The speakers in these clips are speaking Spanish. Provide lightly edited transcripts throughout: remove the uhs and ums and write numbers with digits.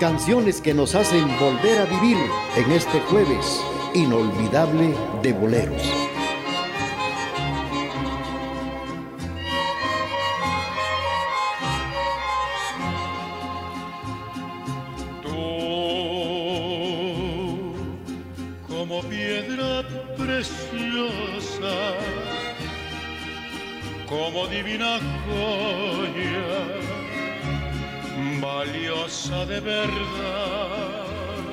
Canciones que nos hacen volver a vivir en este jueves inolvidable de boleros. Como divina joya, valiosa de verdad.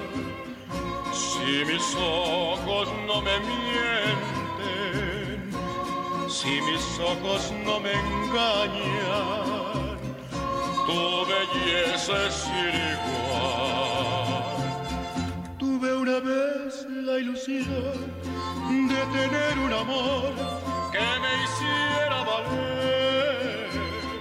Si mis ojos no me mienten, si mis ojos no me engañan, tu belleza es sin igual. Tuve una vez la ilusión de tener un amor que me hiciera valer.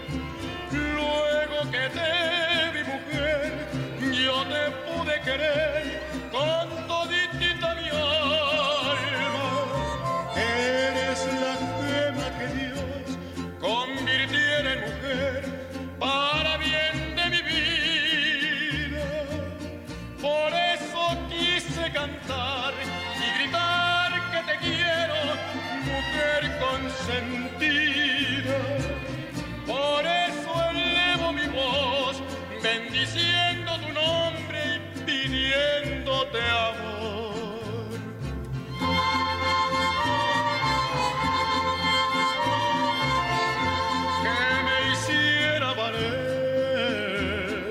Luego que te vi mujer, yo te pude querer con toditita mi alma. Eres la gema que Dios convirtiera en mujer para bien de mi vida. Por eso quise cantar y gritar que te quiero, mujer consentida. Por eso elevo mi voz, bendiciendo tu nombre y pidiéndote amor. Que me hiciera valer.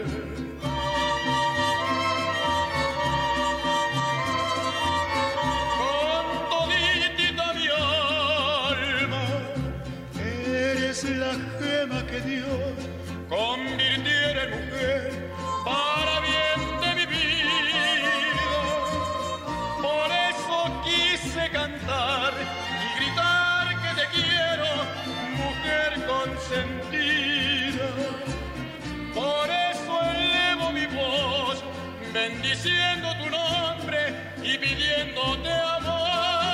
Con toditita mi alma, eres la gema que Dios convirtiera en mujer para bien de mi vida. Por eso quise cantar y gritar que te quiero, mujer consentida. Por eso elevo mi voz, bendiciendo tu nombre y pidiéndote amor.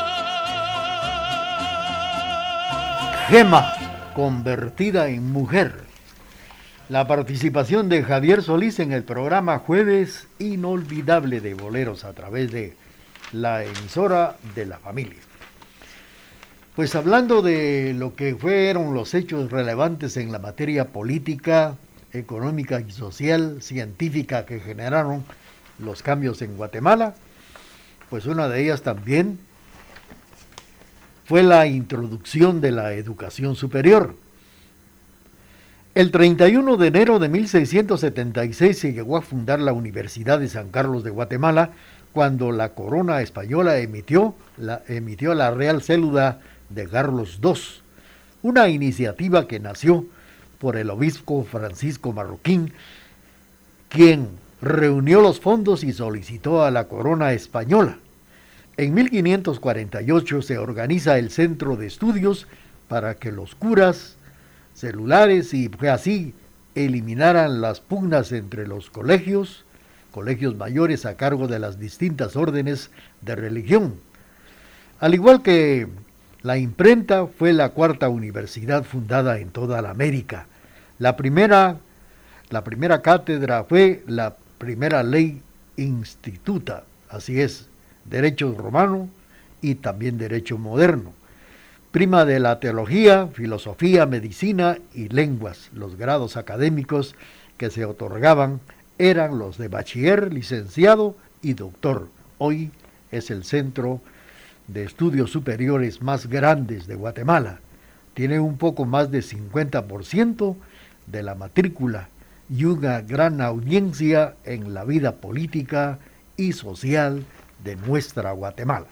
Gema, convertida en mujer. La participación de Javier Solís en el programa Jueves Inolvidable de Boleros a través de la emisora de la familia. Pues hablando de lo que fueron los hechos relevantes en la materia política, económica y social, científica que generaron los cambios en Guatemala, pues una de ellas también fue la introducción de la educación superior. El 31 de enero de 1676 se llegó a fundar la Universidad de San Carlos de Guatemala, cuando la corona española emitió la Real Cédula de Carlos II, una iniciativa que nació por el obispo Francisco Marroquín, quien reunió los fondos y solicitó a la corona española. En 1548 se organiza el Centro de Estudios para que los curas celulares y así eliminaran las pugnas entre los colegios mayores a cargo de las distintas órdenes de religión. Al igual que la imprenta, fue la cuarta universidad fundada en toda la América. La primera cátedra fue la primera ley instituta, así es, derecho romano y también derecho moderno. Prima de la teología, filosofía, medicina y lenguas. Los grados académicos que se otorgaban eran los de bachiller, licenciado y doctor. Hoy es el centro de estudios superiores más grandes de Guatemala. Tiene un poco más de 50% de la matrícula y una gran audiencia en la vida política y social de nuestra Guatemala.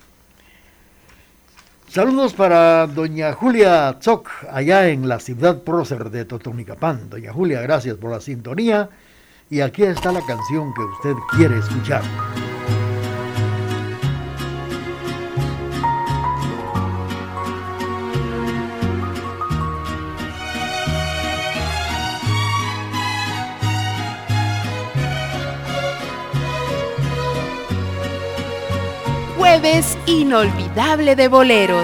Saludos para doña Julia Tzoc, allá en la ciudad prócer de Totonicapán. Doña Julia, gracias por la sintonía. Y aquí está la canción que usted quiere escuchar. Jueves inolvidable de boleros.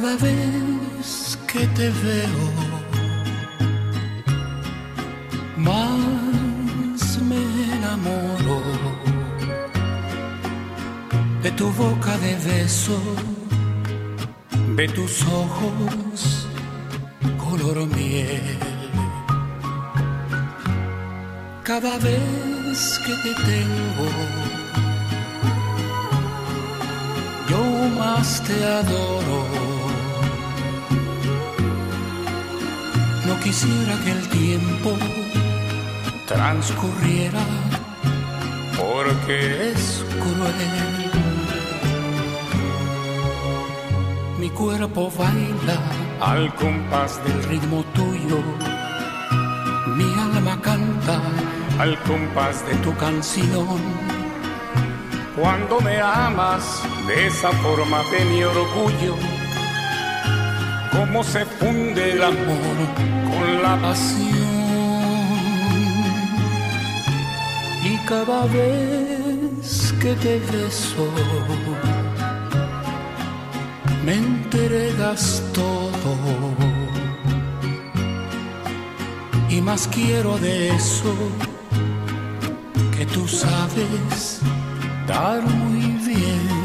Cada vez que te veo, más me enamoro de tu boca de beso, de tus ojos color miel. Cada vez que te tengo, yo más te adoro. No quisiera que el tiempo transcurriera, porque es cruel. Mi cuerpo baila al compás del ritmo tuyo, mi alma canta al compás de tu canción. Cuando me amas de esa forma de mi orgullo, cómo se funde el amor con la pasión. Y cada vez que te beso, me entregas todo. Y más quiero de eso que tú sabes dar muy bien.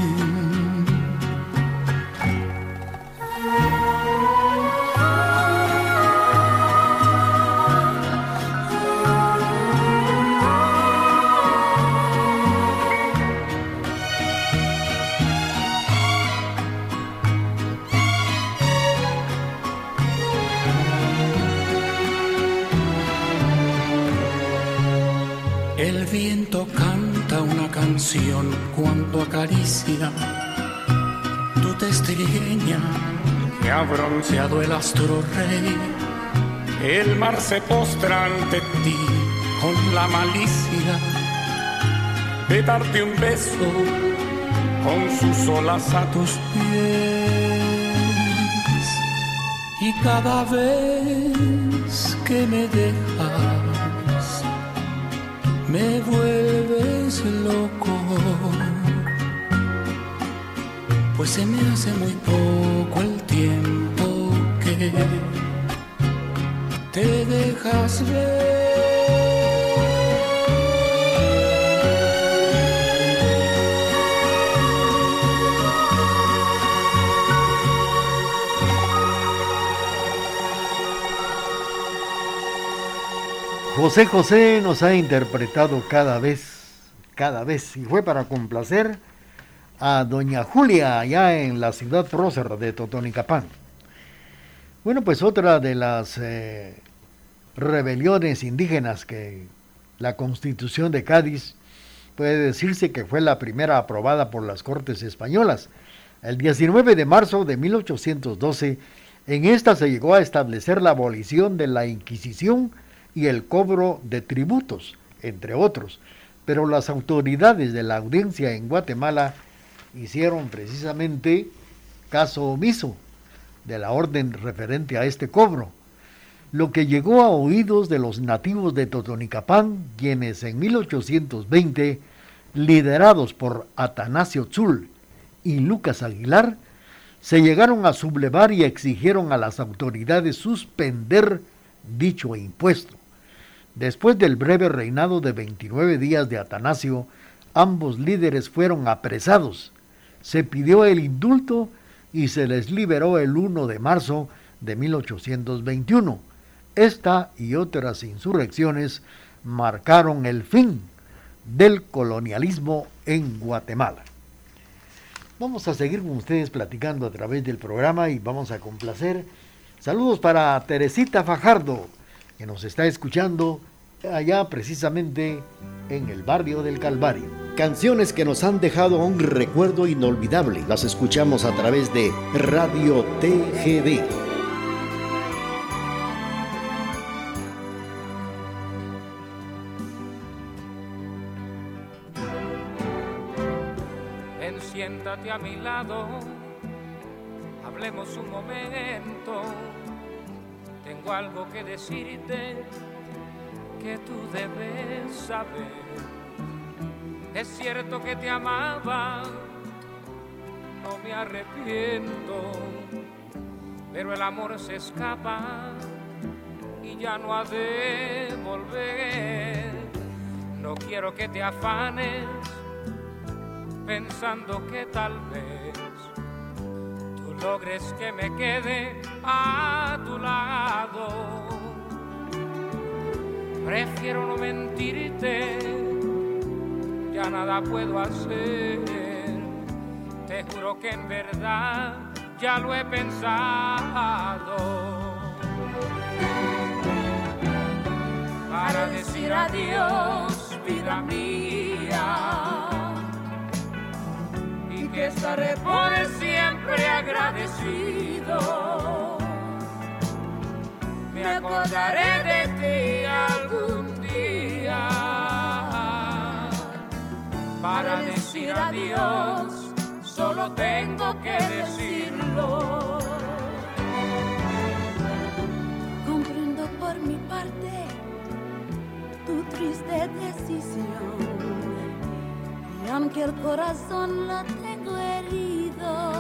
El viento canta una canción cuando acaricia tu testrigueña que ha bronceado el astro rey. El mar se postra ante ti con la malicia de darte un beso con sus olas a tus pies. Y cada vez que me dejas, me vuelves loco, pues se me hace muy poco el tiempo que te dejas ver. José José nos ha interpretado cada vez, y fue para complacer a doña Julia, allá en la ciudad prócer de Totonicapán. Bueno, pues otra de las rebeliones indígenas que la Constitución de Cádiz puede decirse que fue la primera aprobada por las Cortes Españolas. El 19 de marzo de 1812, en esta se llegó a establecer la abolición de la Inquisición y el cobro de tributos, entre otros, pero las autoridades de la audiencia en Guatemala hicieron precisamente caso omiso de la orden referente a este cobro, lo que llegó a oídos de los nativos de Totonicapán, quienes en 1820, liderados por Atanasio Tzul y Lucas Aguilar, se llegaron a sublevar y exigieron a las autoridades suspender dicho impuesto. Después del breve reinado de 29 días de Atanasio, ambos líderes fueron apresados. Se pidió el indulto y se les liberó el 1 de marzo de 1821. Esta y otras insurrecciones marcaron el fin del colonialismo en Guatemala. Vamos a seguir con ustedes platicando a través del programa y vamos a complacer. Saludos para Teresita Fajardo, que nos está escuchando allá precisamente en el barrio del Calvario. Canciones que nos han dejado un recuerdo inolvidable. Las escuchamos a través de Radio TGD. Ven, siéntate a mi lado, hablemos un momento. Tengo algo que decirte que tú debes saber. Es cierto que te amaba, no me arrepiento. pero el amor se escapa y ya no ha de volver. No quiero que te afanes pensando que tal vez tú logres que me quede a tu lado. Prefiero no mentirte, ya nada puedo hacer. Te juro que en verdad ya lo he pensado. Para decir adiós, vida mía, y que estaré por siempre agradecido. Me acordaré de ti algún día. Para decir adiós, solo tengo que decirlo. Comprendo por mi parte tu triste decisión, y aunque el corazón lo tengo herido,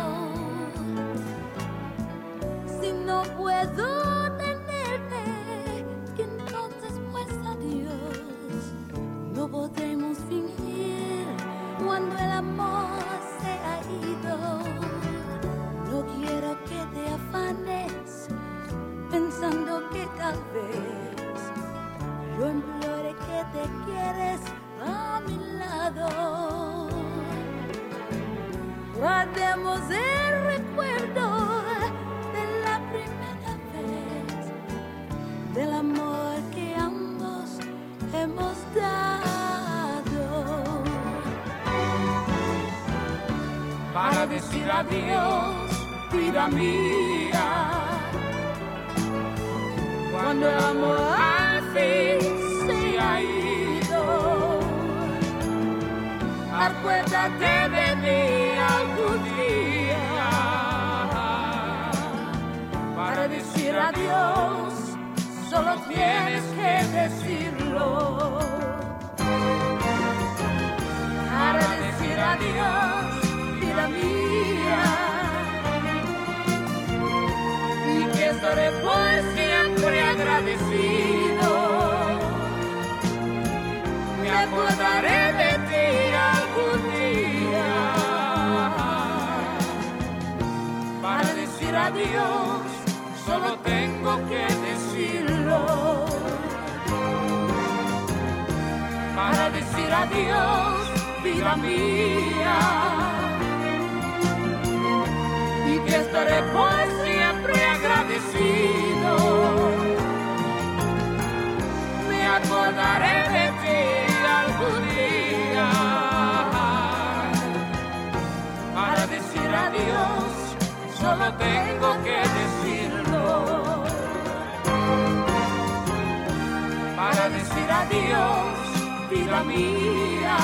si no puedo tenerte, entonces pues adiós. No podremos fingir cuando el amor se ha ido. No quiero que te afanes pensando que tal vez yo implore que te quieres a mi lado. Guardemos el recuerdo de la primera vez, del amor que ambos hemos dado. Para decir adiós, vida mía, cuando el amor al fin se ha ido, acuérdate de mí algún día. Para decir adiós, solo tienes que decirlo. Para decir adiós, vida mía, y que estaré por siempre agradecido. Me acordaré de ti algún día. Para decir adiós, solo tengo que decirlo. Para decir adiós, vida mía, y que estaré por siempre agradecido. Me acordaré de ti algún día. Para decir adiós, solo tengo que decirlo. Para decir adiós, vida mía,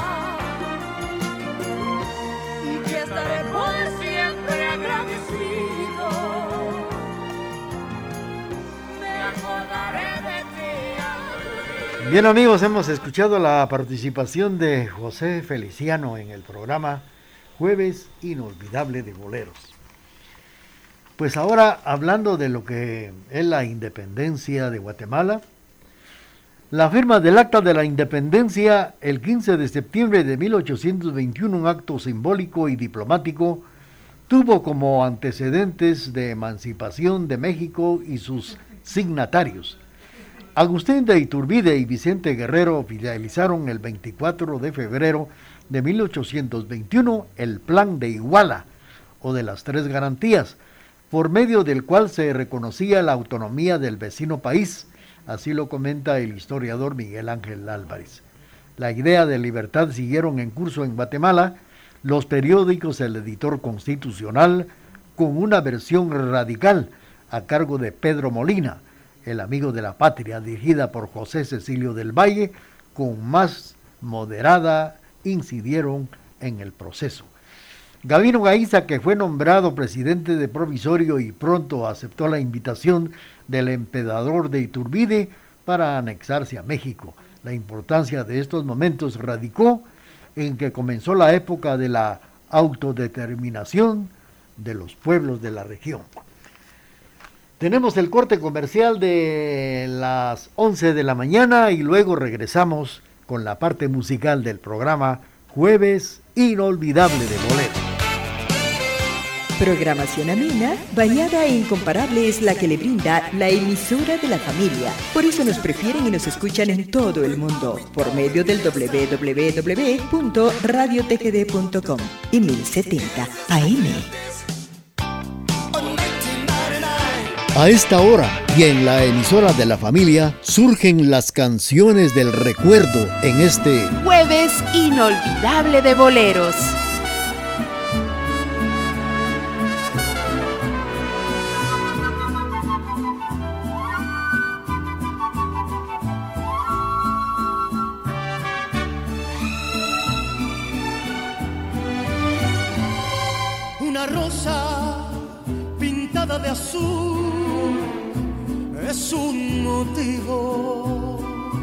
y que estaré por siempre agradecido. Me acordaré de ti. Bien amigos, hemos escuchado la participación de José Feliciano en el programa Jueves Inolvidable de Boleros. Pues ahora, hablando de lo que es la independencia de Guatemala, la firma del Acta de la Independencia el 15 de septiembre de 1821, un acto simbólico y diplomático, tuvo como antecedentes de emancipación de México y sus signatarios. Agustín de Iturbide y Vicente Guerrero oficializaron el 24 de febrero de 1821 el Plan de Iguala, o de las Tres Garantías, por medio del cual se reconocía la autonomía del vecino país. Así lo comenta el historiador Miguel Ángel Álvarez. La idea de libertad siguieron en curso en Guatemala los periódicos El Editor Constitucional, con una versión radical a cargo de Pedro Molina, el amigo de la patria, dirigida por José Cecilio del Valle, con más moderada incidieron en el proceso. Gabino Gaiza, que fue nombrado presidente de provisorio y pronto aceptó la invitación del emperador de Iturbide para anexarse a México. La importancia de estos momentos radicó en que comenzó la época de la autodeterminación de los pueblos de la región. Tenemos el corte comercial de las 11 de la mañana y luego regresamos con la parte musical del programa Jueves Inolvidable de Bolero. Programación amena, variada e incomparable es la que le brinda la emisora de la familia. Por eso nos prefieren y nos escuchan en todo el mundo por medio del www.radiotgd.com y 1070 AM. A esta hora y en la emisora de la familia surgen las canciones del recuerdo en este Jueves Inolvidable de Boleros. Una rosa pintada de azul es un motivo.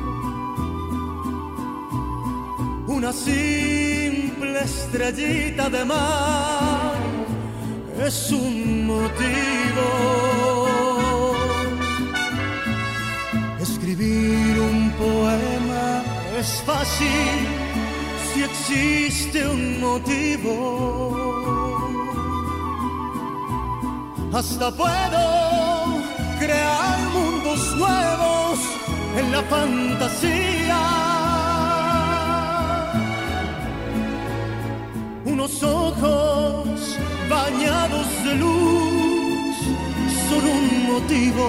Una simple estrellita de mar es un motivo. Escribir un poema es fácil si existe un motivo. Hasta puedo crear mundos nuevos en la fantasía. Unos ojos bañados de luz son un motivo.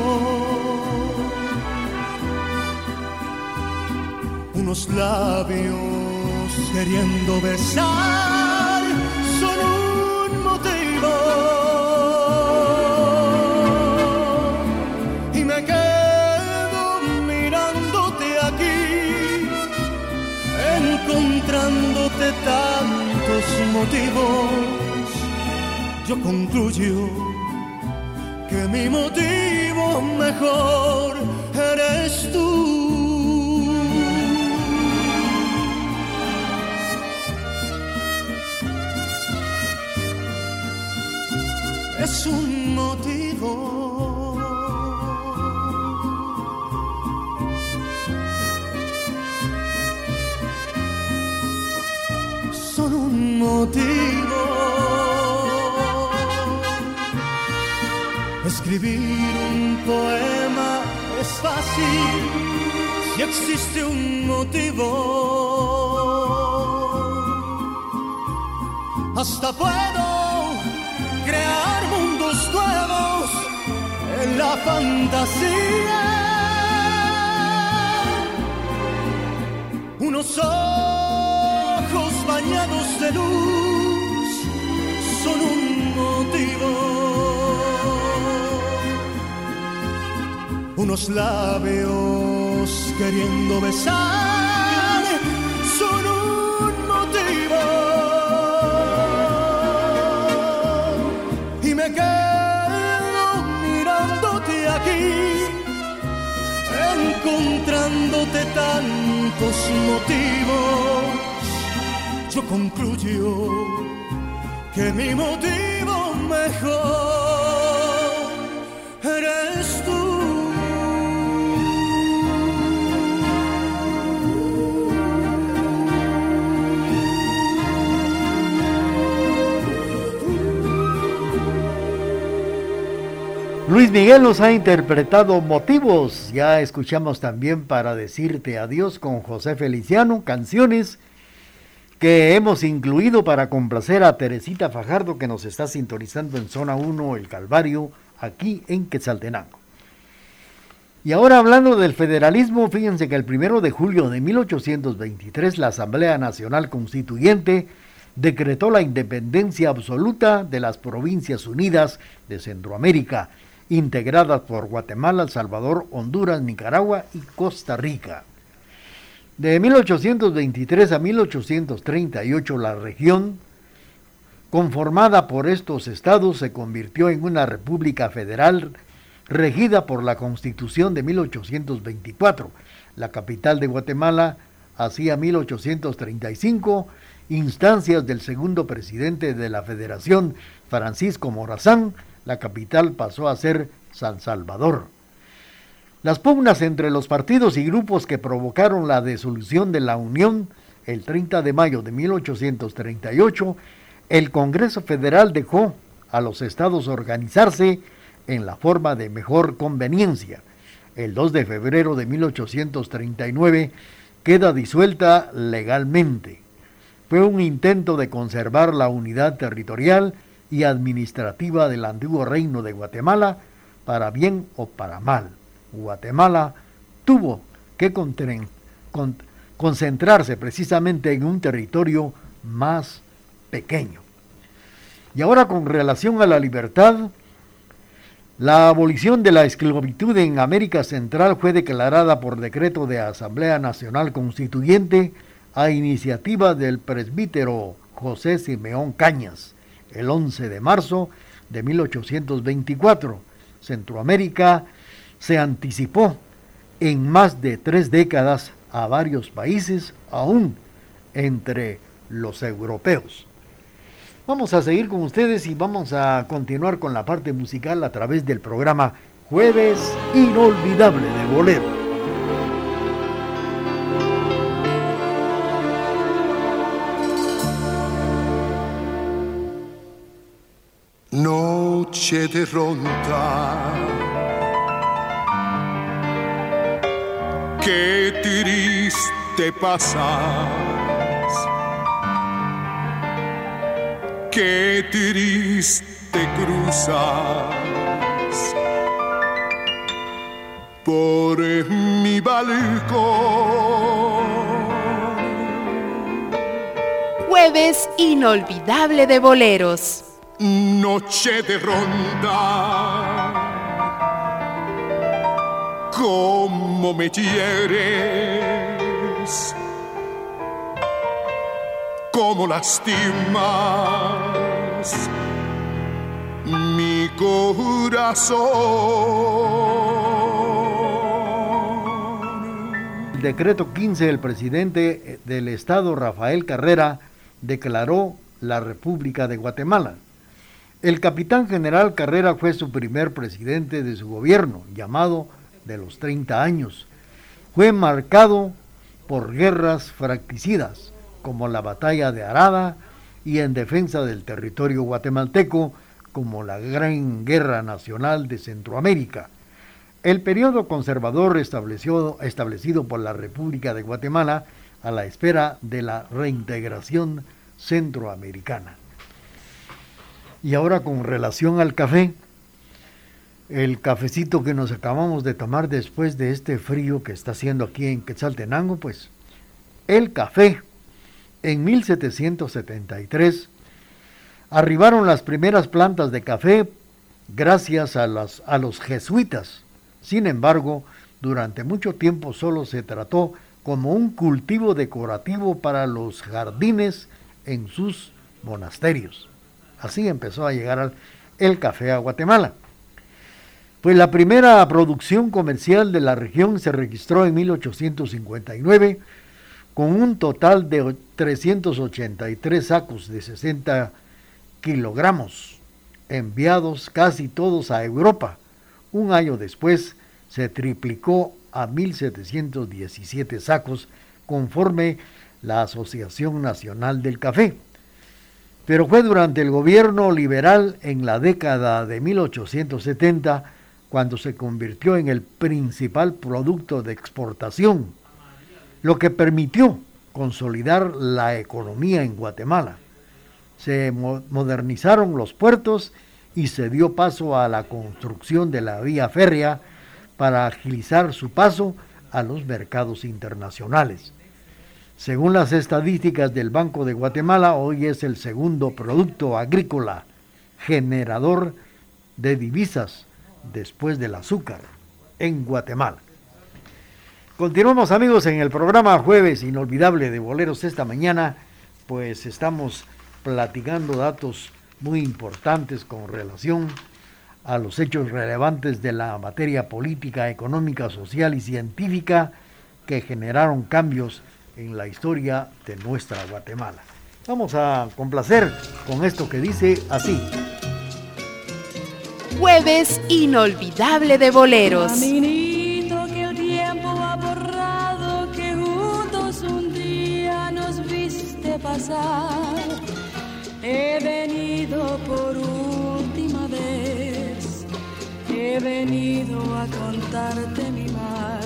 Unos labios queriendo besar son un motivo. Encontrándote tantos motivos, yo concluyo que mi motivo mejor eres tú. Es un motivo. Son un motivo. Escribir un poema es fácil si existe un motivo. Hasta puedo crear mundos nuevos en la fantasía. Unos ojos bañados de luz son un motivo. Unos labios queriendo besar son un motivo. Y me quedo mirándote aquí, encontrándote tantos motivos. Yo concluyo que mi motivo mejor eres tú. Luis Miguel nos ha interpretado Motivos. Ya escuchamos también Para Decirte Adiós con José Feliciano, canciones que hemos incluido para complacer a Teresita Fajardo, que nos está sintonizando en Zona 1, El Calvario, aquí en Quetzaltenango. Y ahora, hablando del federalismo, fíjense que el 1 de julio de 1823 la Asamblea Nacional Constituyente decretó la independencia absoluta de las Provincias Unidas de Centroamérica, integradas por Guatemala, El Salvador, Honduras, Nicaragua y Costa Rica. De 1823 a 1838 la región, conformada por estos estados, se convirtió en una república federal regida por la Constitución de 1824. La capital de Guatemala, hacia 1835, instancias del segundo presidente de la Federación, Francisco Morazán, la capital pasó a ser San Salvador. Las pugnas entre los partidos y grupos que provocaron la disolución de la Unión el 30 de mayo de 1838, el Congreso Federal dejó a los estados organizarse en la forma de mejor conveniencia. El 2 de febrero de 1839 queda disuelta legalmente. Fue un intento de conservar la unidad territorial y administrativa del antiguo reino de Guatemala, para bien o para mal. Guatemala tuvo que concentrarse precisamente en un territorio más pequeño. Y ahora, con relación a la libertad, la abolición de la esclavitud en América Central fue declarada por decreto de Asamblea Nacional Constituyente a iniciativa del presbítero José Simeón Cañas, el 11 de marzo de 1824. Centroamérica se anticipó en más de 3 décadas a varios países, aún entre los europeos. Vamos a seguir con ustedes y vamos a continuar con la parte musical a través del programa Jueves Inolvidable de Bolero. Noche de ronda, qué triste pasas, qué triste cruzas por mi balcón. Jueves Inolvidable de Boleros. Noche de ronda, cómo me hieres, cómo lastimas mi corazón. El decreto 15 del presidente del Estado, Rafael Carrera, declaró la República de Guatemala. El capitán general Carrera fue su primer presidente de su gobierno, llamado de los 30 años. Fue marcado por guerras fratricidas, como la batalla de Arada, y en defensa del territorio guatemalteco, como la Gran Guerra Nacional de Centroamérica. El periodo conservador establecido por la República de Guatemala a la espera de la reintegración centroamericana. Y ahora, con relación al café, el cafecito que nos acabamos de tomar después de este frío que está haciendo aquí en Quetzaltenango, pues el café. En 1773 arribaron las primeras plantas de café gracias a los jesuitas. Sin embargo, durante mucho tiempo solo se trató como un cultivo decorativo para los jardines en sus monasterios. Así empezó a llegar el café a Guatemala. Pues la primera producción comercial de la región se registró en 1859 con un total de 383 sacos de 60 kilogramos, enviados casi todos a Europa. Un año después se triplicó a 1.717 sacos, conforme la Asociación Nacional del Café. Pero fue durante el gobierno liberal en la década de 1870 cuando se convirtió en el principal producto de exportación, lo que permitió consolidar la economía en Guatemala. Se modernizaron los puertos y se dio paso a la construcción de la vía férrea para agilizar su paso a los mercados internacionales. Según las estadísticas del Banco de Guatemala, hoy es el segundo producto agrícola generador de divisas después del azúcar en Guatemala. Continuamos, amigos, en el programa Jueves Inolvidable de Boleros. Esta mañana pues estamos platicando datos muy importantes con relación a los hechos relevantes de la materia política, económica, social y científica que generaron cambios en la historia de nuestra Guatemala. Vamos a complacer con esto que dice así. Jueves inolvidable de boleros. Caminito que el tiempo ha borrado, que juntos un día nos viste pasar. He venido por última vez, he venido a contarte mi mal.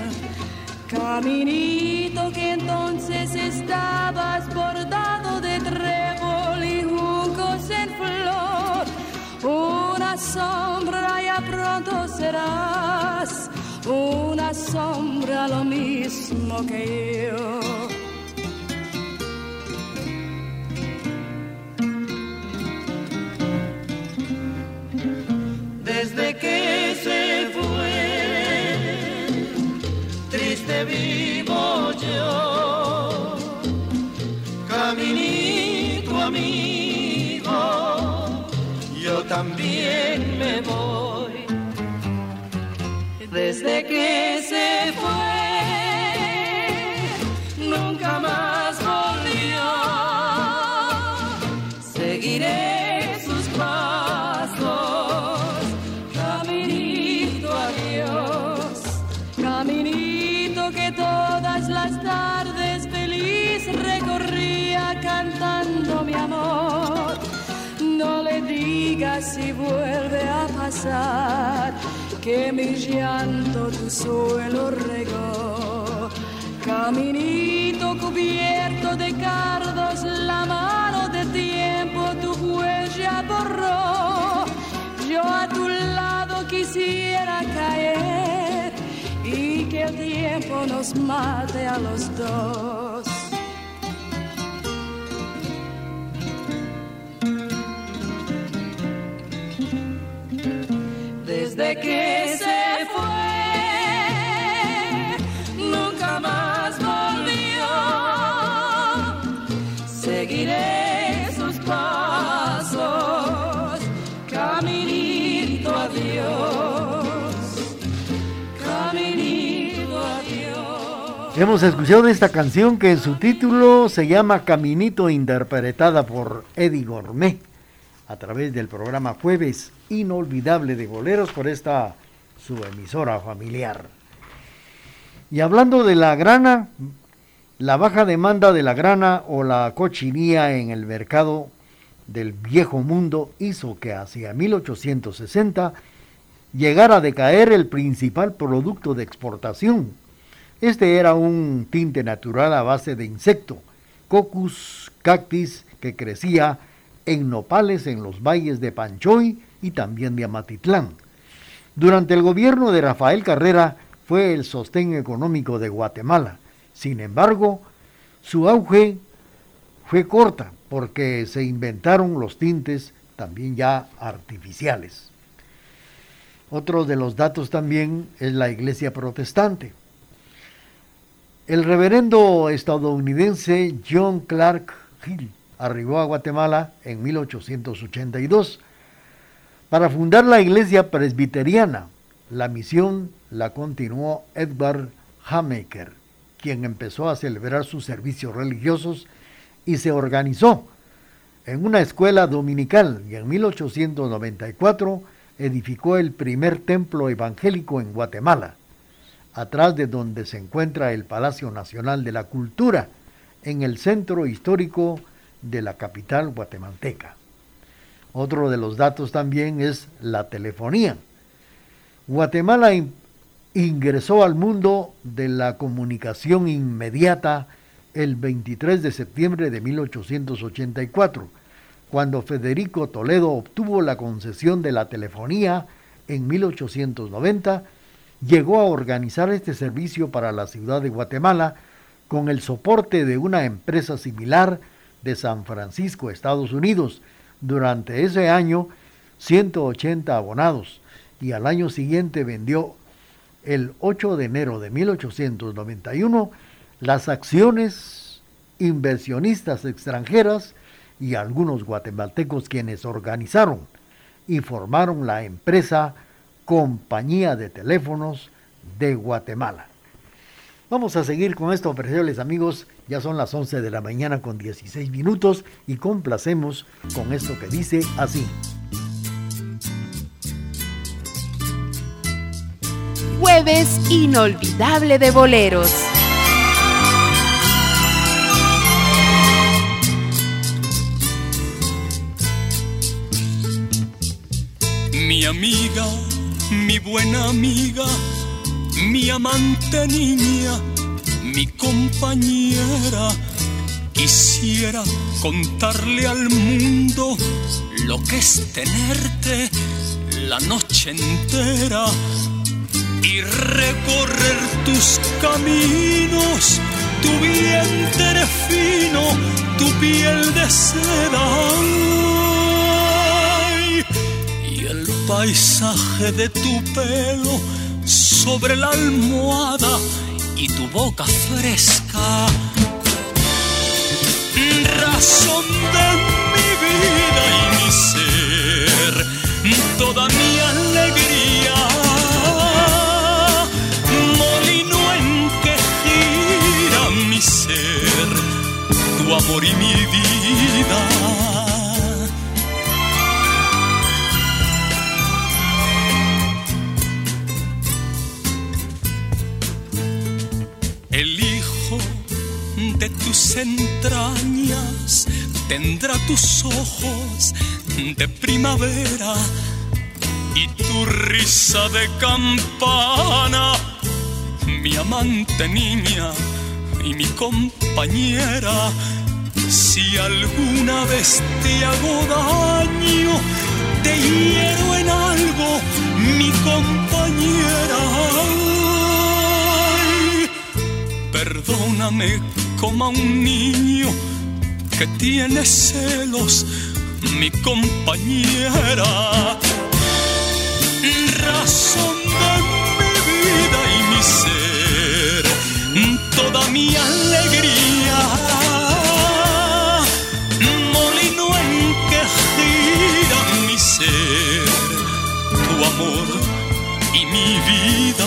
Caminito que entonces estabas bordado de trébol y juncos en flor. Una sombra ya pronto serás, una sombra lo mismo que yo. Desde que se fue, triste vivo yo, caminito amigo, yo también me voy. Desde que se fue, nunca más volvió. Seguiré sus pasos, caminito adiós, caminito que todas las tardes feliz recorría cantando mi amor. No le digas si vuelve a pasar, que mi llanto tu suelo regó. Caminito cubierto de cardos, la mano de tiempo tu huella borró. Yo a tu lado quisiera caer y que el tiempo nos mate a los dos. Desde que se fue, nunca más volvió. Seguiré sus pasos, caminito adiós, caminito adiós. Hemos escuchado esta canción que su título se llama Caminito, interpretada por Eddie Gourmet a través del programa Jueves Inolvidable de Boleros por esta su emisora familiar. Y hablando de la grana, la baja demanda de la grana o la cochinilla en el mercado del viejo mundo hizo que hacia 1860 llegara a decaer el principal producto de exportación. Este era un tinte natural a base de insecto, Coccus cactis, que crecía en nopales en los valles de Panchoy y también de Amatitlán. Durante el gobierno de Rafael Carrera fue el sostén económico de Guatemala. Sin embargo, su auge fue corta porque se inventaron los tintes también ya artificiales. Otro de los datos también es la iglesia protestante. El reverendo estadounidense John Clark Hill arribó a Guatemala en 1882 para fundar la iglesia presbiteriana. La misión la continuó Edward Hamaker, quien empezó a celebrar sus servicios religiosos y se organizó en una escuela dominical, y en 1894 edificó el primer templo evangélico en Guatemala, atrás de donde se encuentra el Palacio Nacional de la Cultura, en el centro histórico de la capital guatemalteca. Otro de los datos también es la telefonía. Guatemala ingresó al mundo de la comunicación inmediata el 23 de septiembre de 1884, cuando Federico Toledo obtuvo la concesión de la telefonía en 1890, llegó a organizar este servicio para la ciudad de Guatemala con el soporte de una empresa similar de San Francisco, Estados Unidos. Durante ese año, 180 abonados, y al año siguiente vendió el 8 de enero de 1891 las acciones inversionistas extranjeras y algunos guatemaltecos, quienes organizaron y formaron la empresa Compañía de Teléfonos de Guatemala. Vamos a seguir con esto, apreciables amigos. Ya son las 11 de la mañana con 16 minutos y complacemos con esto que dice así. Jueves inolvidable de boleros. Mi amiga, mi buena amiga, mi amante niña, mi compañera, quisiera contarle al mundo lo que es tenerte la noche entera y recorrer tus caminos, tu vientre fino, tu piel de seda y el paisaje de tu pelo sobre la almohada y tu boca fresca, razón de mi vida y mi ser, toda mi alegría, molino en que gira mi ser, tu amor y mi vida. El hijo de tus entrañas tendrá tus ojos de primavera y tu risa de campana, mi amante niña y mi compañera. Si alguna vez te hago daño, te hiero en algo, mi compañera. Perdóname como a un niño que tiene celos, mi compañera. Razón de mi vida y mi ser, toda mi alegría, molino en que gira mi ser, tu amor y mi vida.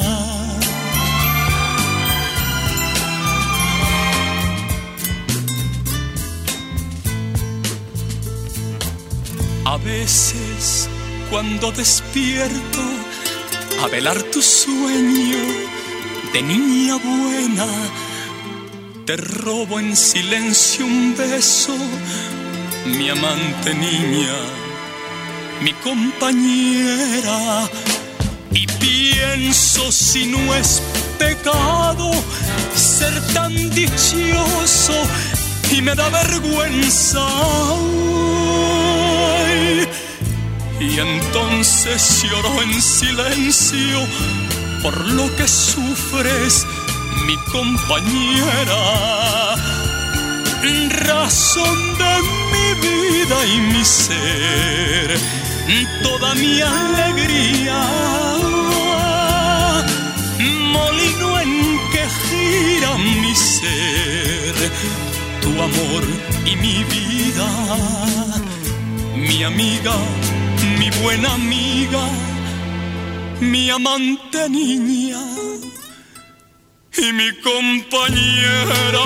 A veces cuando despierto a velar tu sueño de niña buena, te robo en silencio un beso, mi amante niña, mi compañera, y pienso si no es pecado ser tan dichoso y me da vergüenza. Y entonces lloro en silencio por lo que sufres, mi compañera. Razón de mi vida y mi ser, toda mi alegría, molino en que gira mi ser, tu amor y mi vida, mi amiga, mi buena amiga, mi amante niña y mi compañera.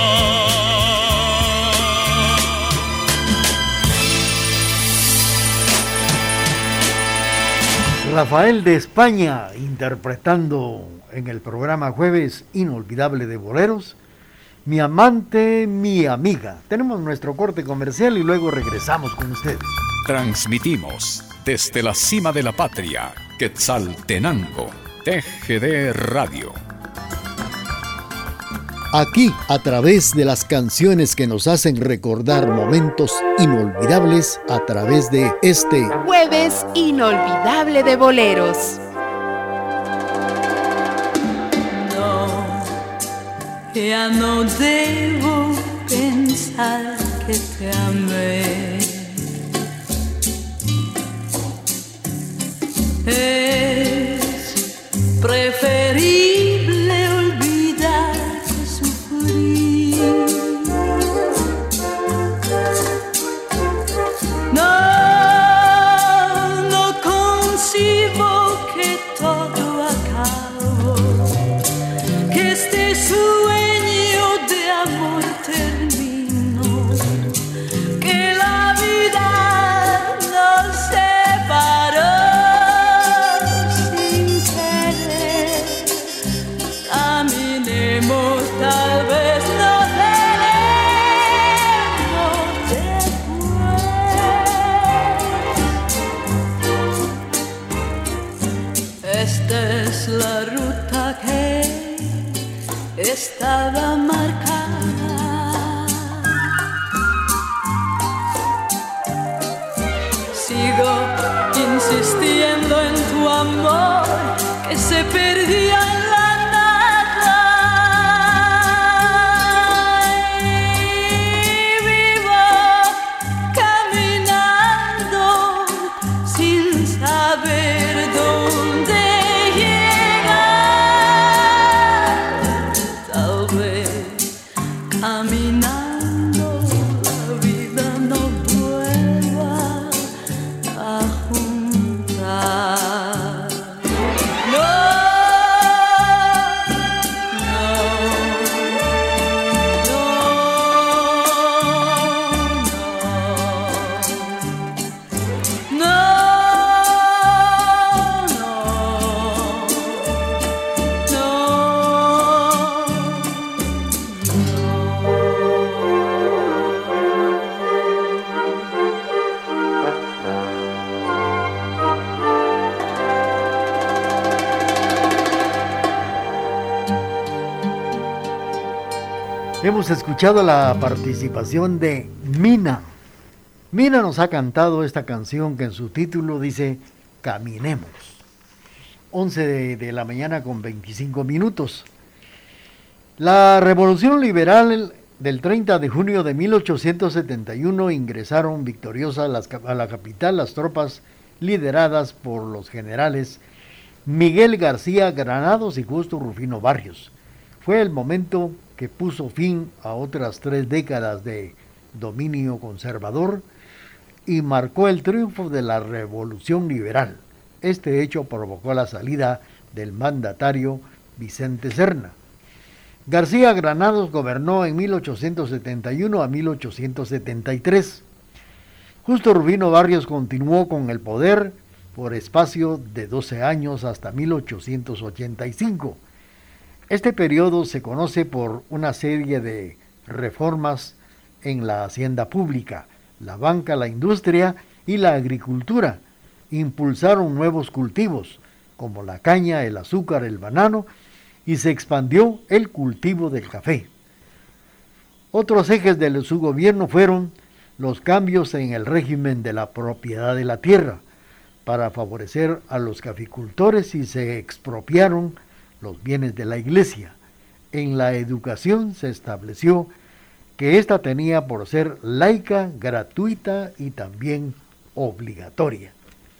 Rafael de España interpretando en el programa Jueves Inolvidable de Boleros, Mi amante, mi amiga. Tenemos nuestro corte comercial y luego regresamos con ustedes. Transmitimos desde la cima de la patria, Quetzaltenango, TGD Radio. Aquí, a través de las canciones que nos hacen recordar momentos inolvidables, a través de este Jueves Inolvidable de Boleros. No, ya no debo pensar que te amé. Es preferible olvidar que sufrir. No concibo que todo acabó, que este sueño de amor terminó, que la estaba marcada. Sigo insistiendo en tu amor que se perdía en la nada. Y vivo caminando sin saber dónde llegar. Tal vez caminando la vida no vuelva a juntar. No, Hemos escuchado la participación de Mina. Mina nos ha cantado esta canción que en su título dice Caminemos. 11 de la mañana con 25 minutos. La Revolución Liberal del 30 de junio de 1871 ingresaron victoriosas a la capital las tropas lideradas por los generales Miguel García Granados y Justo Rufino Barrios. Fue el momento que puso fin a otras 3 décadas de dominio conservador y marcó el triunfo de la Revolución Liberal. Este hecho provocó la salida del mandatario Vicente Serna. García Granados gobernó en 1871 a 1873. Justo Rufino Barrios continuó con el poder por espacio de 12 años hasta 1885. Este periodo se conoce por una serie de reformas en la hacienda pública, la banca, la industria y la agricultura. Impulsaron nuevos cultivos como la caña, el azúcar, el banano y se expandió el cultivo del café. Otros ejes de su gobierno fueron los cambios en el régimen de la propiedad de la tierra para favorecer a los caficultores y se expropiaron los bienes de la iglesia. En la educación se estableció que ésta tenía por ser laica, gratuita y también obligatoria.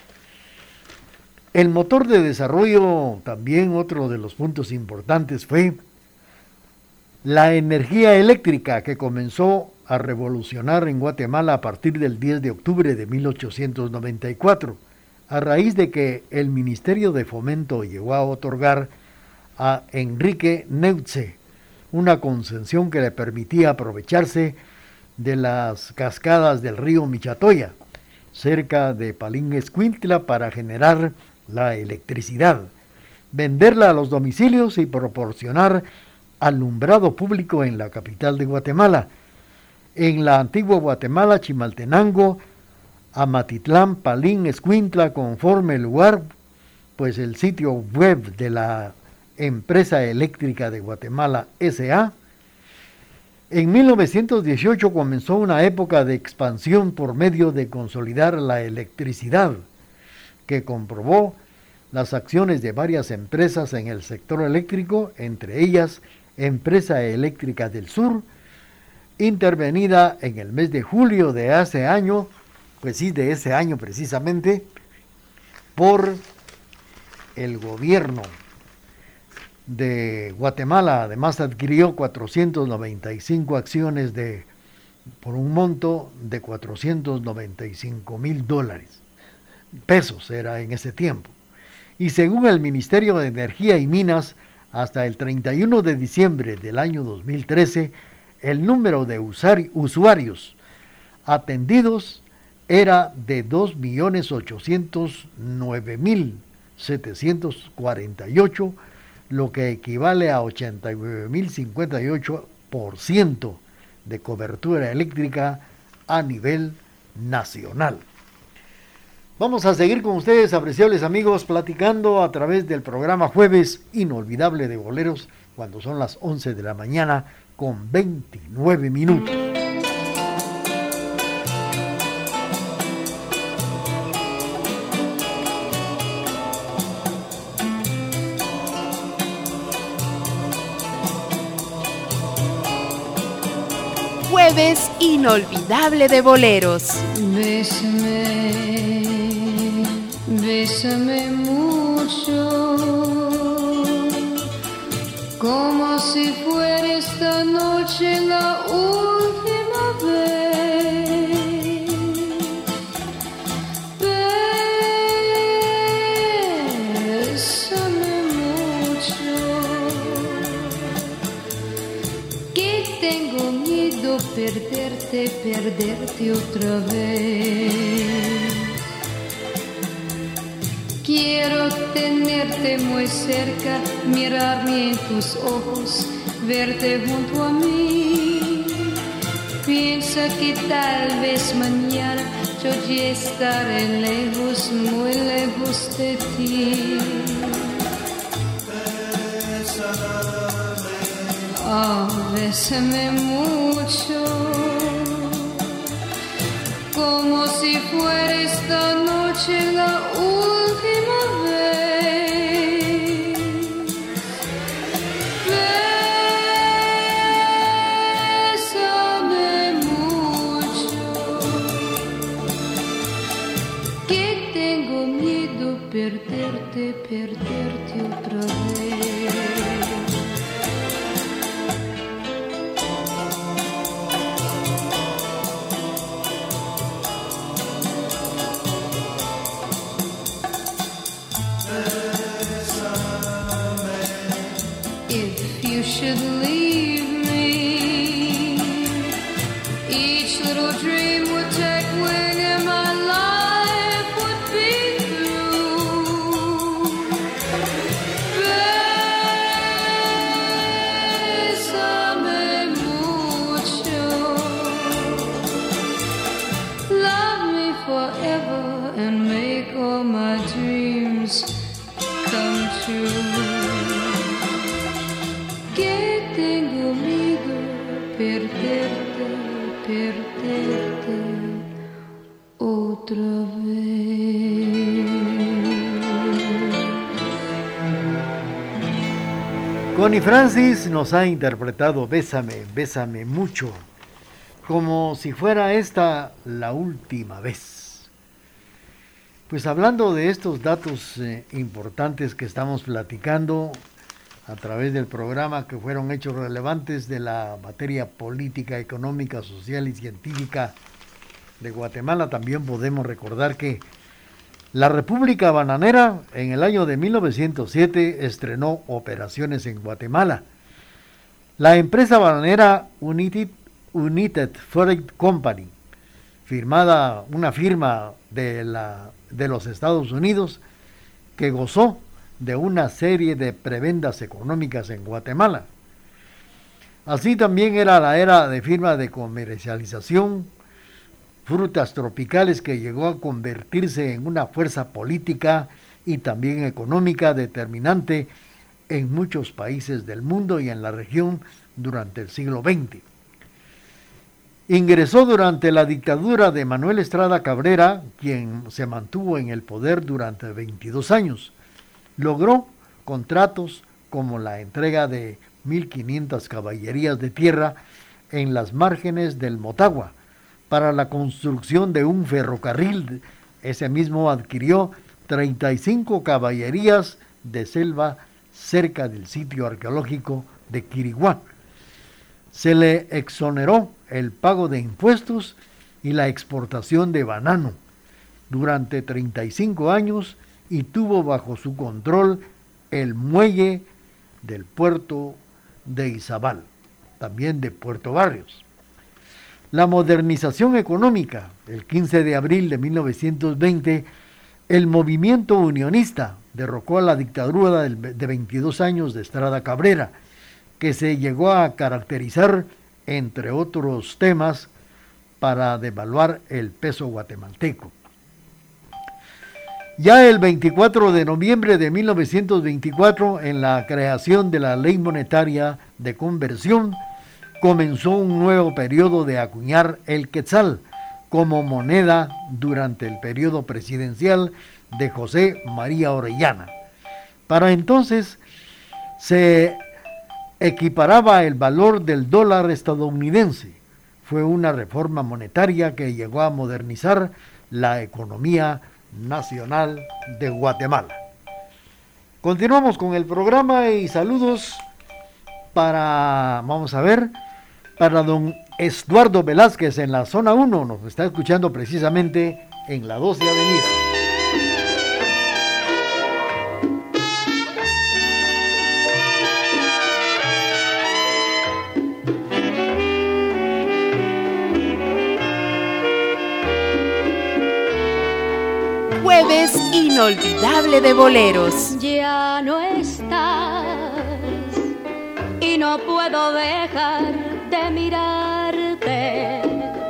El motor de desarrollo, también otro de los puntos importantes, fue la energía eléctrica que comenzó a revolucionar en Guatemala a partir del 10 de octubre de 1894, a raíz de que el Ministerio de Fomento llegó a otorgar a Enrique Neutze una concesión que le permitía aprovecharse de las cascadas del río Michatoya, cerca de Palín-Escuintla, para generar la electricidad, venderla a los domicilios y proporcionar alumbrado público en la capital de Guatemala. En la antigua Guatemala, Chimaltenango, Amatitlán, Palín, Escuintla, conforme el lugar, pues el sitio web de la Empresa Eléctrica de Guatemala S.A. En 1918 comenzó una época de expansión por medio de consolidar la electricidad, que comprobó las acciones de varias empresas en el sector eléctrico, entre ellas Empresa Eléctrica del Sur, intervenida en el mes de julio de ese año, pues sí, de ese año precisamente, por el gobierno de Guatemala. Además adquirió 495 acciones por un monto de $495,000, pesos era en ese tiempo. Y según el Ministerio de Energía y Minas, hasta el 31 de diciembre del año 2013, el número de usuarios atendidos era de 2.809.748, lo que equivale a 89.058% de cobertura eléctrica a nivel nacional. Vamos a seguir con ustedes, apreciables amigos, platicando a través del programa Jueves Inolvidable de Boleros, cuando son las 11 de la mañana con 29 minutos. Jueves Inolvidable de Boleros. Bésame, bésame mucho, como si fuera esta noche la última vez. Bésame mucho, que tengo miedo perderte otra vez. Quiero tenerte muy cerca, mirarme en tus ojos, verte junto a mí. Piensa que tal vez mañana yo ya estaré lejos, muy lejos de ti. Oh, bésame mucho, como si fuera esta noche la última vez. Bésame mucho, que tengo miedo perderte otra vez. You should leave me, each little dream would take wing and my life would be through. Bésame mucho, love me forever and make all my dreams come true. Perderte otra vez. Connie Francis nos ha interpretado Bésame, bésame mucho, como si fuera esta la última vez. Pues hablando de estos datos importantes que estamos platicando a través del programa, que fueron hechos relevantes de la materia política, económica, social y científica de Guatemala, también podemos recordar que la República Bananera en el año de 1907 estrenó operaciones en Guatemala. La empresa bananera United Fruit Company, una firma de los Estados Unidos, que gozó de una serie de prebendas económicas en Guatemala. Así también era la era de firma de comercialización, frutas tropicales, que llegó a convertirse en una fuerza política y también económica determinante en muchos países del mundo y en la región durante el siglo XX. Ingresó durante la dictadura de Manuel Estrada Cabrera, quien se mantuvo en el poder durante 22 años. Logró contratos como la entrega de 1.500 caballerías de tierra en las márgenes del Motagua para la construcción de un ferrocarril. Ese mismo adquirió 35 caballerías de selva cerca del sitio arqueológico de Quiriguá. Se le exoneró el pago de impuestos y la exportación de banano durante 35 años y tuvo bajo su control el muelle del puerto de Izabal, también de Puerto Barrios. La modernización económica. El 15 de abril de 1920, el movimiento unionista derrocó a la dictadura de 22 años de Estrada Cabrera, que se llegó a caracterizar, entre otros temas, para devaluar el peso guatemalteco. Ya el 24 de noviembre de 1924, en la creación de la Ley Monetaria de Conversión, comenzó un nuevo periodo de acuñar el quetzal como moneda durante el periodo presidencial de José María Orellana. Para entonces se equiparaba el valor del dólar estadounidense. Fue una reforma monetaria que llegó a modernizar la economía nacional de Guatemala. Continuamos con el programa y saludos para don Estuardo Velázquez en la zona 1, nos está escuchando precisamente en la 12 Avenida. Jueves inolvidable de boleros. Ya no estás y no puedo dejar de mirarte,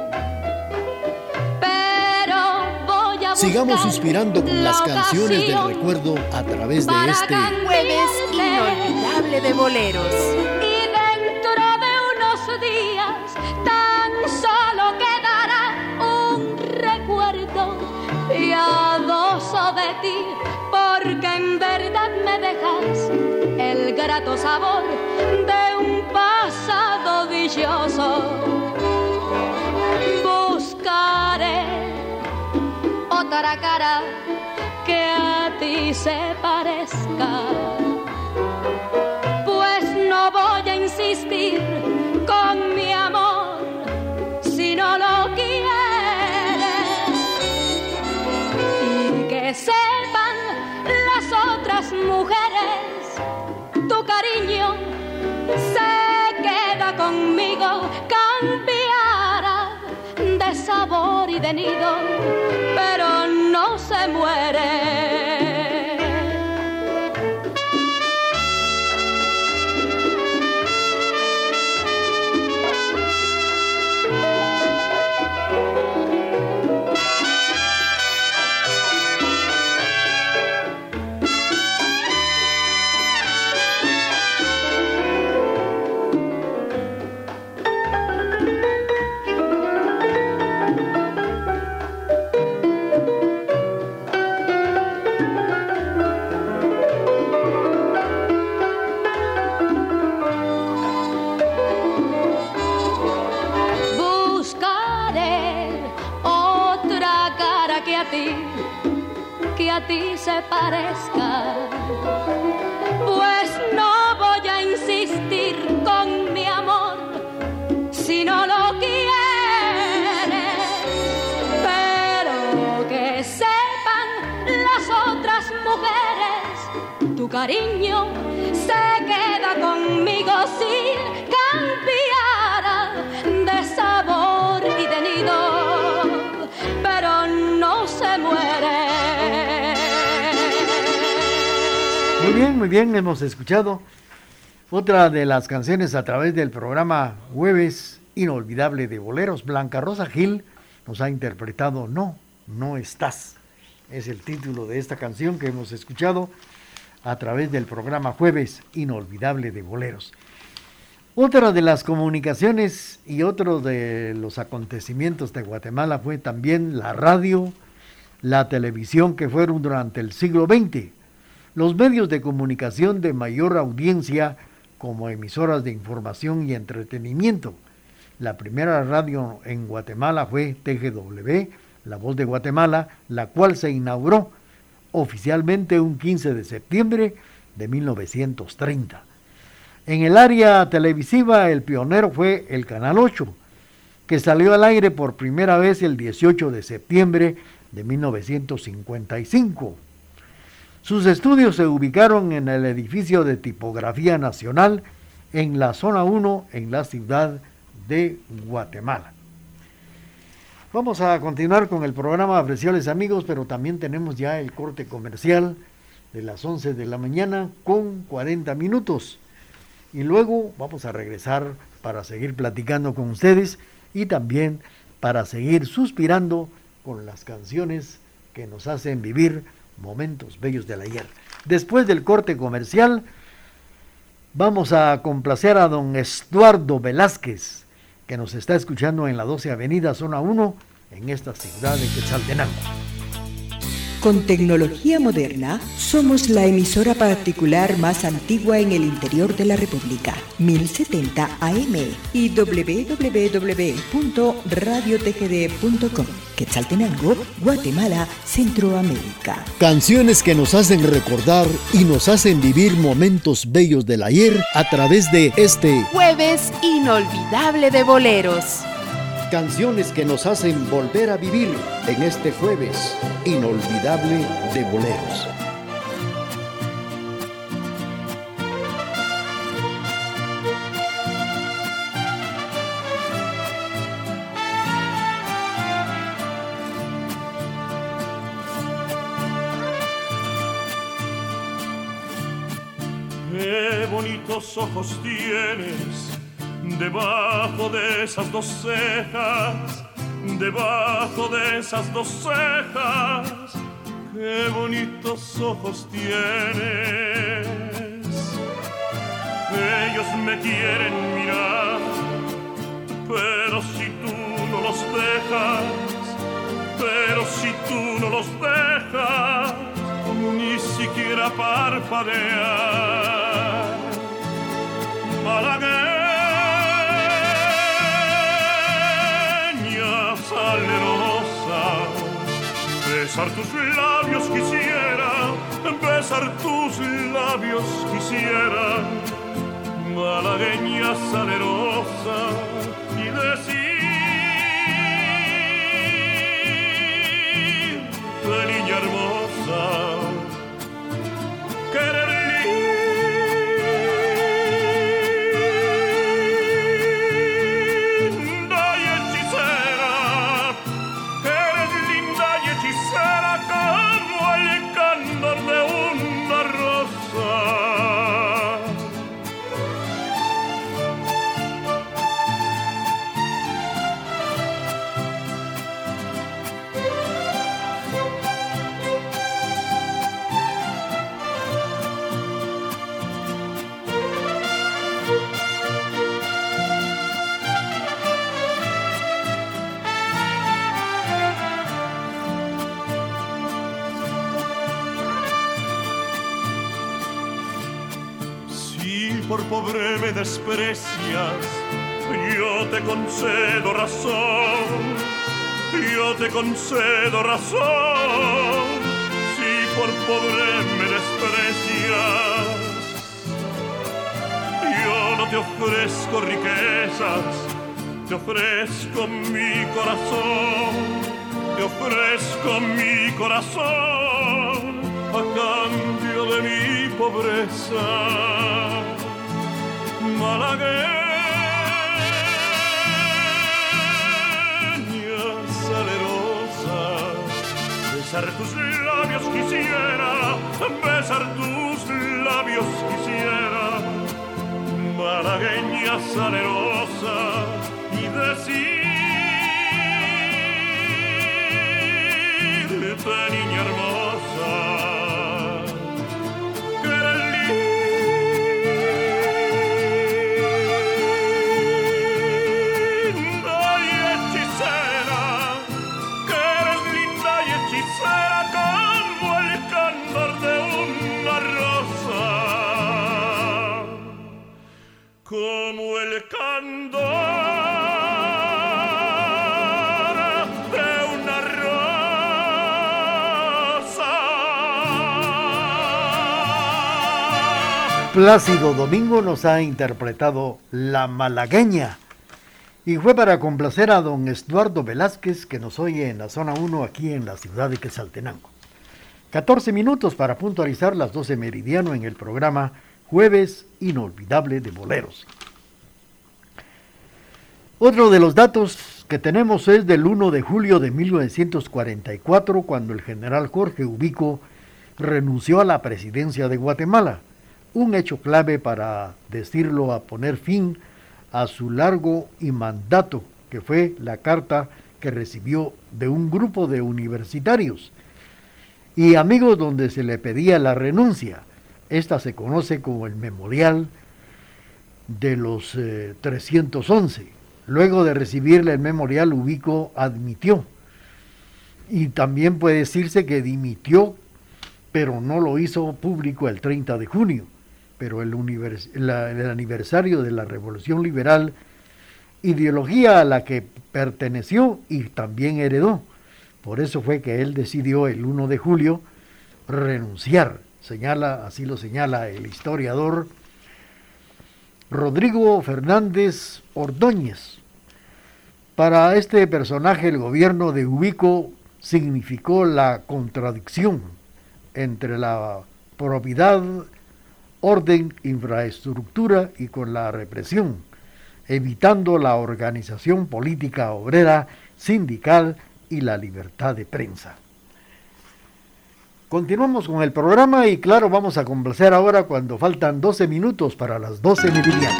pero voy a sigamos suspirando con las canciones del recuerdo a través de este Jueves inolvidable de boleros. Y dentro de unos días tan solo quedará un recuerdo piadoso de ti, porque en verdad me dejas el grato sabor de un pasado dichoso. Buscaré otra cara que a ti se parezca, pues no voy a insistir con mi amor si no lo quieres. Y que sepan las otras mujeres, tu cariño se queda conmigo, cambiará de sabor y de nido, pero no se muere. Que a ti se parezca, pues no voy a insistir con mi amor si no lo quieres, pero que sepan las otras mujeres, tu cariño se queda conmigo si cambiara de sabor y de nido, pero no se muere. Muy bien, hemos escuchado otra de las canciones a través del programa Jueves Inolvidable de Boleros. Blanca Rosa Gil nos ha interpretado No estás. Es el título de esta canción que hemos escuchado a través del programa Jueves Inolvidable de Boleros. Otra de las comunicaciones y otro de los acontecimientos de Guatemala fue también la radio, la televisión, que fueron durante el siglo XX los medios de comunicación de mayor audiencia como emisoras de información y entretenimiento. La primera radio en Guatemala fue TGW, La Voz de Guatemala, la cual se inauguró oficialmente un 15 de septiembre de 1930. En el área televisiva, el pionero fue el Canal 8, que salió al aire por primera vez el 18 de septiembre de 1955. Sus estudios se ubicaron en el edificio de Tipografía Nacional, en la zona 1, en la ciudad de Guatemala. Vamos a continuar con el programa, apreciables amigos, pero también tenemos ya el corte comercial de las 11 de la mañana con 40 minutos. Y luego vamos a regresar para seguir platicando con ustedes y también para seguir suspirando con las canciones que nos hacen vivir Momentos Bellos del Ayer. Después del corte comercial, vamos a complacer a don Estuardo Velázquez, que nos está escuchando en la 12 Avenida, Zona 1, en esta ciudad de Quetzaltenango. Con tecnología moderna, somos la emisora particular más antigua en el interior de la República, 1070 AM y www.radiotgd.com. Quetzaltenango, Guatemala, Centroamérica. Canciones que nos hacen recordar y nos hacen vivir momentos bellos del ayer a través de este Jueves Inolvidable de Boleros. Canciones que nos hacen volver a vivir en este jueves inolvidable de boleros. Qué bonitos ojos tienes debajo de esas dos cejas, debajo de esas dos cejas, qué bonitos ojos tienes. Ellos me quieren mirar, pero si tú no los dejas, pero si tú no los dejas, ni siquiera parpadear. Malagueña salerosa, besar tus labios quisiera, besar tus labios quisiera. Malagueña salerosa, y decir, niña hermosa, querer por pobre me desprecias, yo te concedo razón, yo te concedo razón. Si por pobre me desprecias, yo no te ofrezco riquezas, te ofrezco mi corazón, te ofrezco mi corazón a cambio de mi pobreza. Malagueña salerosa, besar tus labios quisiera, besar tus labios quisiera. Malagueña salerosa, y decirte, niña hermosa, que eres como el candor de una rosa. Plácido Domingo nos ha interpretado La Malagueña y fue para complacer a don Estuardo Velázquez, que nos oye en la zona 1 aquí en la ciudad de Quetzaltenango. 14 minutos para puntualizar las 12 meridiano en el programa Jueves Inolvidable de Boleros. Otro de los datos que tenemos es del 1 de julio de 1944, cuando el general Jorge Ubico renunció a la presidencia de Guatemala, un hecho clave para decirlo a poner fin a su largo y mandato, que fue la carta que recibió de un grupo de universitarios y amigos donde se le pedía la renuncia. Esta se conoce como el Memorial de los 311. Luego de recibirle el memorial, Ubico admitió. Y también puede decirse que dimitió, pero no lo hizo público el 30 de junio. Pero el aniversario de la Revolución Liberal, ideología a la que perteneció y también heredó. Por eso fue que él decidió el 1 de julio renunciar. Así lo señala el historiador Rodrigo Fernández Ordóñez. Para este personaje, el gobierno de Ubico significó la contradicción entre la probidad, orden, infraestructura y con la represión, evitando la organización política obrera, sindical y la libertad de prensa. Continuamos con el programa y claro, vamos a complacer ahora cuando faltan 12 minutos para las 12 meridianas.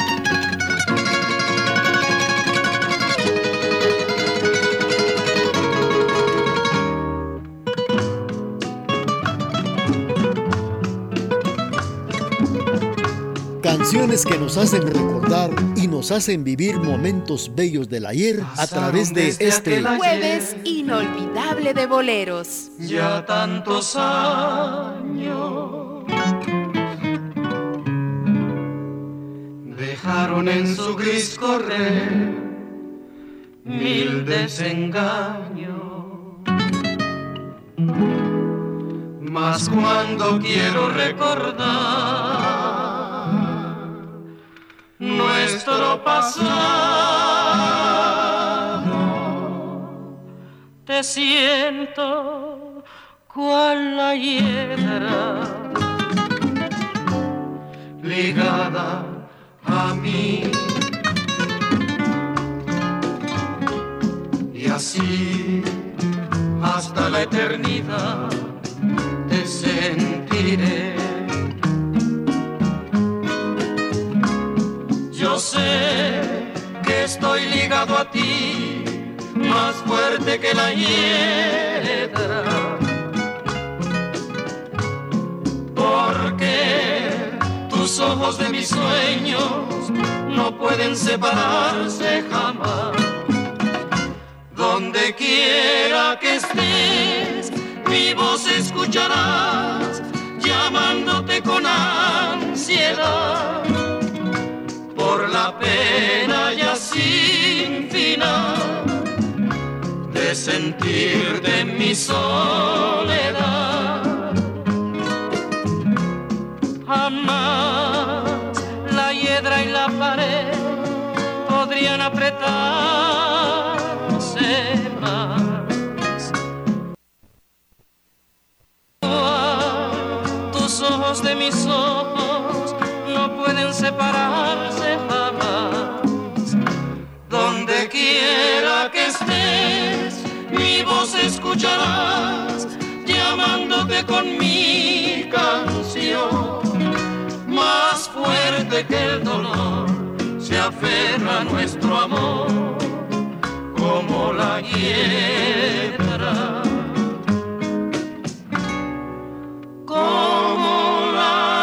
Canciones que nos hacen recordar y nos hacen vivir momentos bellos del ayer a través de este Jueves Inolvidable de Boleros. Ya tantos años dejaron en su gris correr mil desengaños. Mas cuando quiero recordar nuestro pasado, te siento cual la hiedra ligada a mí, y así hasta la eternidad te sentiré. Yo sé que estoy ligado a ti, más fuerte que la hiedra, porque tus ojos de mis sueños no pueden separarse jamás. Donde quiera que estés, mi voz escucharás, llamándote con ansiedad, por la pena ya sin final de sentirte en mi soledad. Jamás la hiedra y la pared podrían apretarse más. Tus ojos de mis ojos no pueden separarse jamás. Donde quiera que estés, mi voz escucharás, llamándote con mi canción. Más fuerte que el dolor se aferra a nuestro amor, como la hiedra. Como la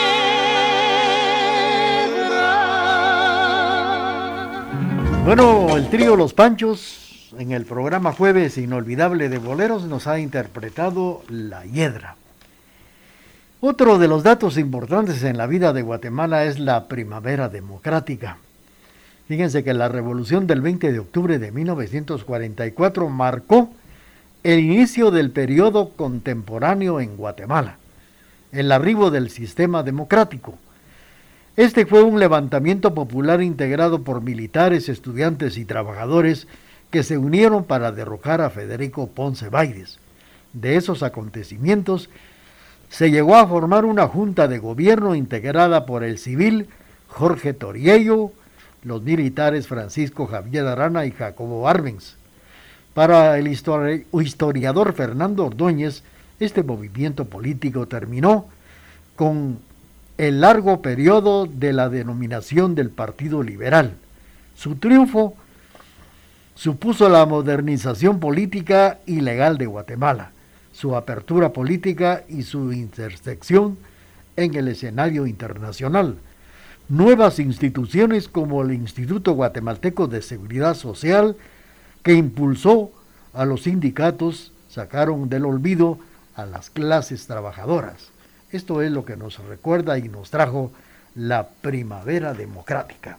hiedra. Bueno, el trío Los Panchos en el programa Jueves Inolvidable de Boleros nos ha interpretado La Hiedra. Otro de los datos importantes en la vida de Guatemala es la primavera democrática. Fíjense que la revolución del 20 de octubre de 1944 marcó el inicio del periodo contemporáneo en Guatemala, el arribo del sistema democrático. Este fue un levantamiento popular integrado por militares, estudiantes y trabajadores que se unieron para derrocar a Federico Ponce Báidez. De esos acontecimientos se llegó a formar una junta de gobierno integrada por el civil Jorge Toriello, los militares Francisco Javier Arana y Jacobo Arbenz. Para el historiador Fernando Ordóñez, este movimiento político terminó con el largo periodo de la denominación del Partido Liberal. Su triunfo supuso la modernización política y legal de Guatemala. su apertura política y su intersección en el escenario internacional. Nuevas instituciones como el Instituto Guatemalteco de Seguridad Social, que impulsó a los sindicatos, sacaron del olvido a las clases trabajadoras. Esto es lo que nos recuerda y nos trajo la primavera democrática.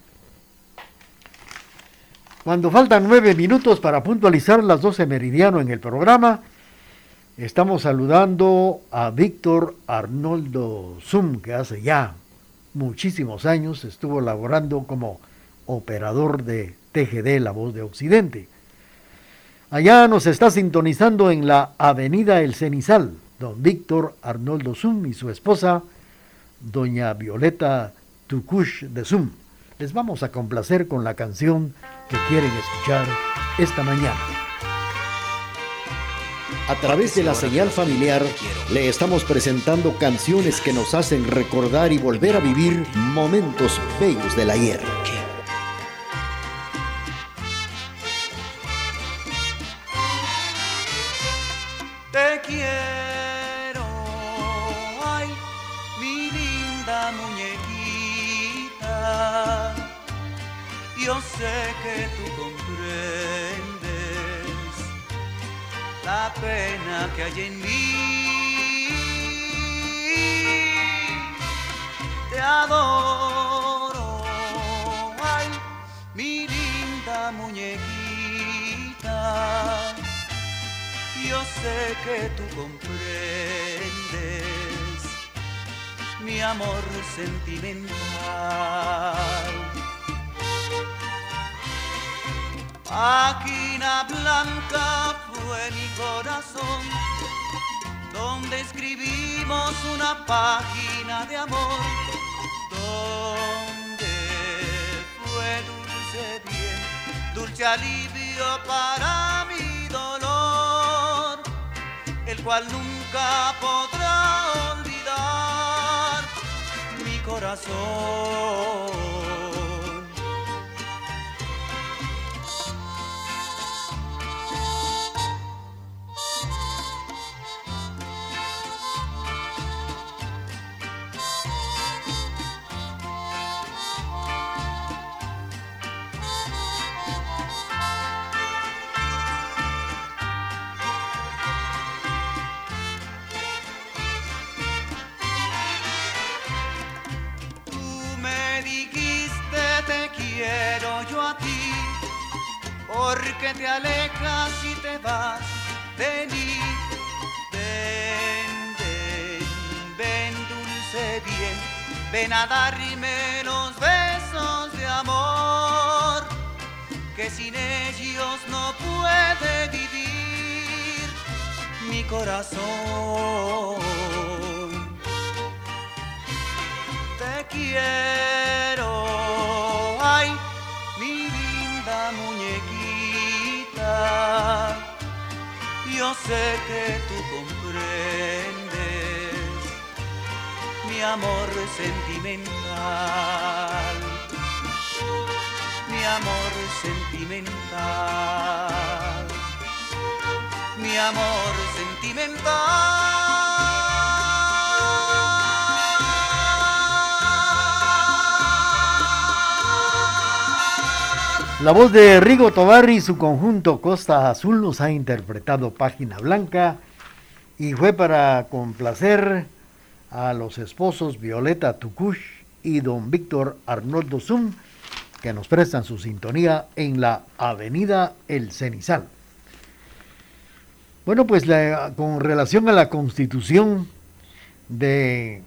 Cuando faltan 9 minutos para puntualizar las 12 meridiano en el programa, estamos saludando a Víctor Arnoldo Zum, que hace ya muchísimos años estuvo laborando como operador de TGD, La Voz de Occidente. Allá nos está sintonizando en la avenida El Cenizal, don Víctor Arnoldo Zum y su esposa, doña Violeta Tucush de Zum. Les vamos a complacer con la canción que quieren escuchar esta mañana. A través de la señal familiar le estamos presentando canciones que nos hacen recordar y volver a vivir momentos bellos del ayer. Te quiero, ay, mi linda muñequita. Yo sé que tú comprendes la pena que hay en mí. Te adoro, ay, mi linda muñequita. Yo sé que tú comprendes mi amor sentimental. Máquina blanca fue mi corazón, donde escribimos una página de amor, donde fue dulce bien, dulce alivio para mi dolor, el cual nunca podrá olvidar mi corazón. Quiero yo a ti, porque te alejas y te vas, vení, ven, ven, ven dulce bien, ven a darme los besos de amor, que sin ellos no puede vivir mi corazón. Te quiero, ay, mi linda muñequita. Yo sé que tú comprendes mi amor sentimental, mi amor sentimental, mi amor sentimental. La voz de Rigo Tovar y su conjunto Costa Azul nos ha interpretado Página Blanca y fue para complacer a los esposos Violeta Tucush y don Víctor Arnoldo Zum, que nos prestan su sintonía en la avenida El Cenizal. Bueno, pues con relación a la Constitución de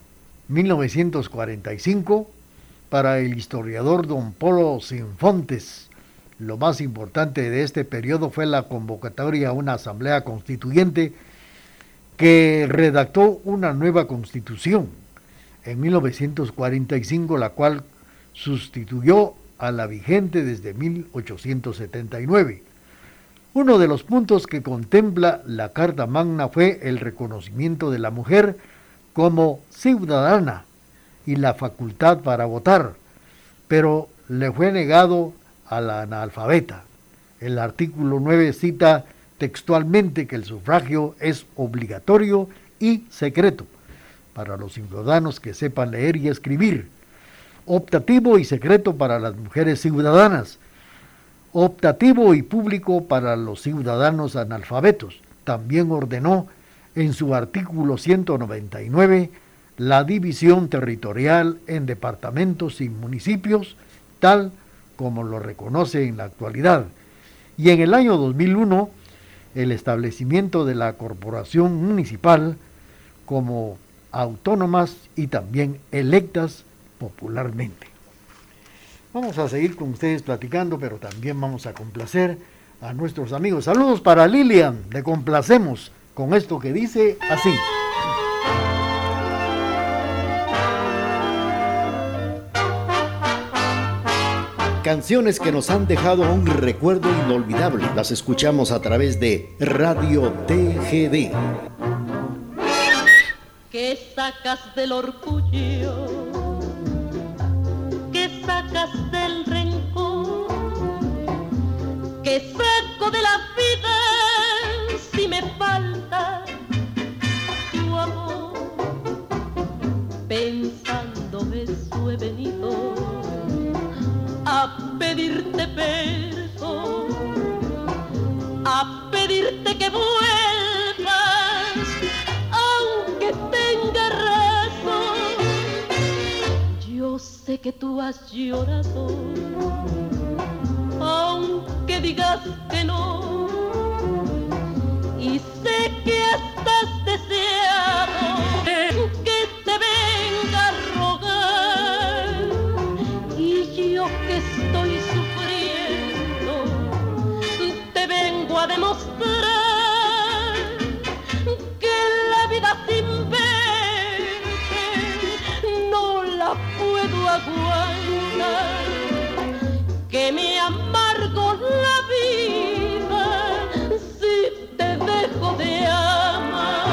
1945, para el historiador don Polo Sinfontes, lo más importante de este periodo fue la convocatoria a una asamblea constituyente que redactó una nueva constitución en 1945, la cual sustituyó a la vigente desde 1879. Uno de los puntos que contempla la Carta Magna fue el reconocimiento de la mujer como ciudadana y la facultad para votar, pero le fue negado a la analfabeta. El artículo 9 cita textualmente que el sufragio es obligatorio y secreto para los ciudadanos que sepan leer y escribir, optativo y secreto para las mujeres ciudadanas, optativo y público para los ciudadanos analfabetos. También ordenó en su artículo 199 la división territorial en departamentos y municipios, tal como lo reconoce en la actualidad. Y en el año 2001, el establecimiento de la corporación municipal como autónomas y también electas popularmente. Vamos a seguir con ustedes platicando, pero también vamos a complacer a nuestros amigos. Saludos para Lilian, le complacemos con esto que dice así. Canciones que nos han dejado un recuerdo inolvidable. Las escuchamos a través de Radio TGD. ¿Qué sacas del orgullo? ¿Qué sacas del rencor? ¿Qué saco de la vida si me falta tu amor? Pensando eso he venido a pedirte perdón, a pedirte que vuelvas, aunque tenga razón. Yo sé que tú has llorado, aunque digas que no, y sé que estás deseado que te venga a rogar, y yo que estoy sufriendo te vengo a demostrar que la vida sin verte no la puedo aguantar, que me amargo la vida si te dejo de amar.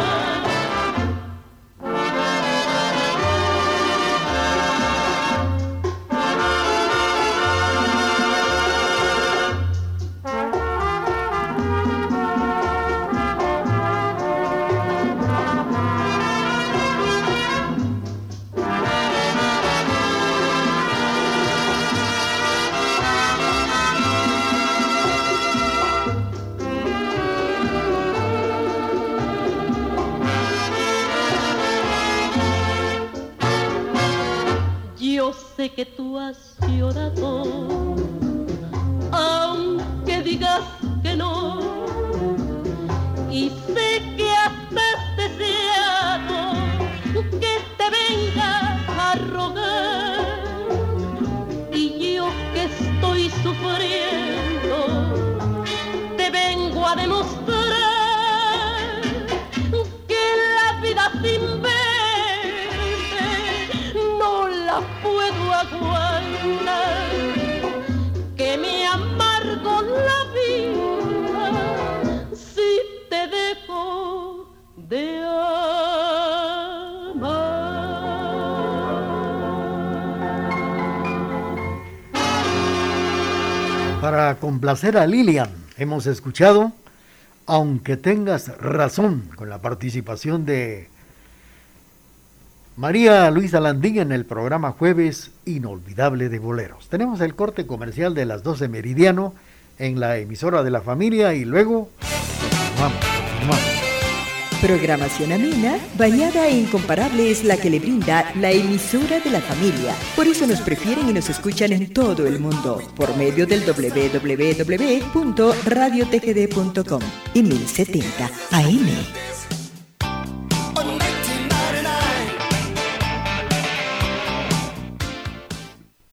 Yo sé que tú has llorado, aunque digas que no, y sé que estás deseado que te venga a rogar, y yo que estoy sufriendo te vengo a demostrar que la vida sin verte no la puedo aguantar, que me amargo la vida si te dejo de amar. Para complacer a Lilian, hemos escuchado Aunque tengas razón, con la participación de María Luisa Landín en el programa Jueves Inolvidable de Boleros. Tenemos el corte comercial de las 12 meridiano en la emisora de la familia y luego continuamos. Programación amena, bañada e incomparable es la que le brinda la emisora de la familia. Por eso nos prefieren y nos escuchan en todo el mundo, por medio del www.radiotgd.com y 1070 AM.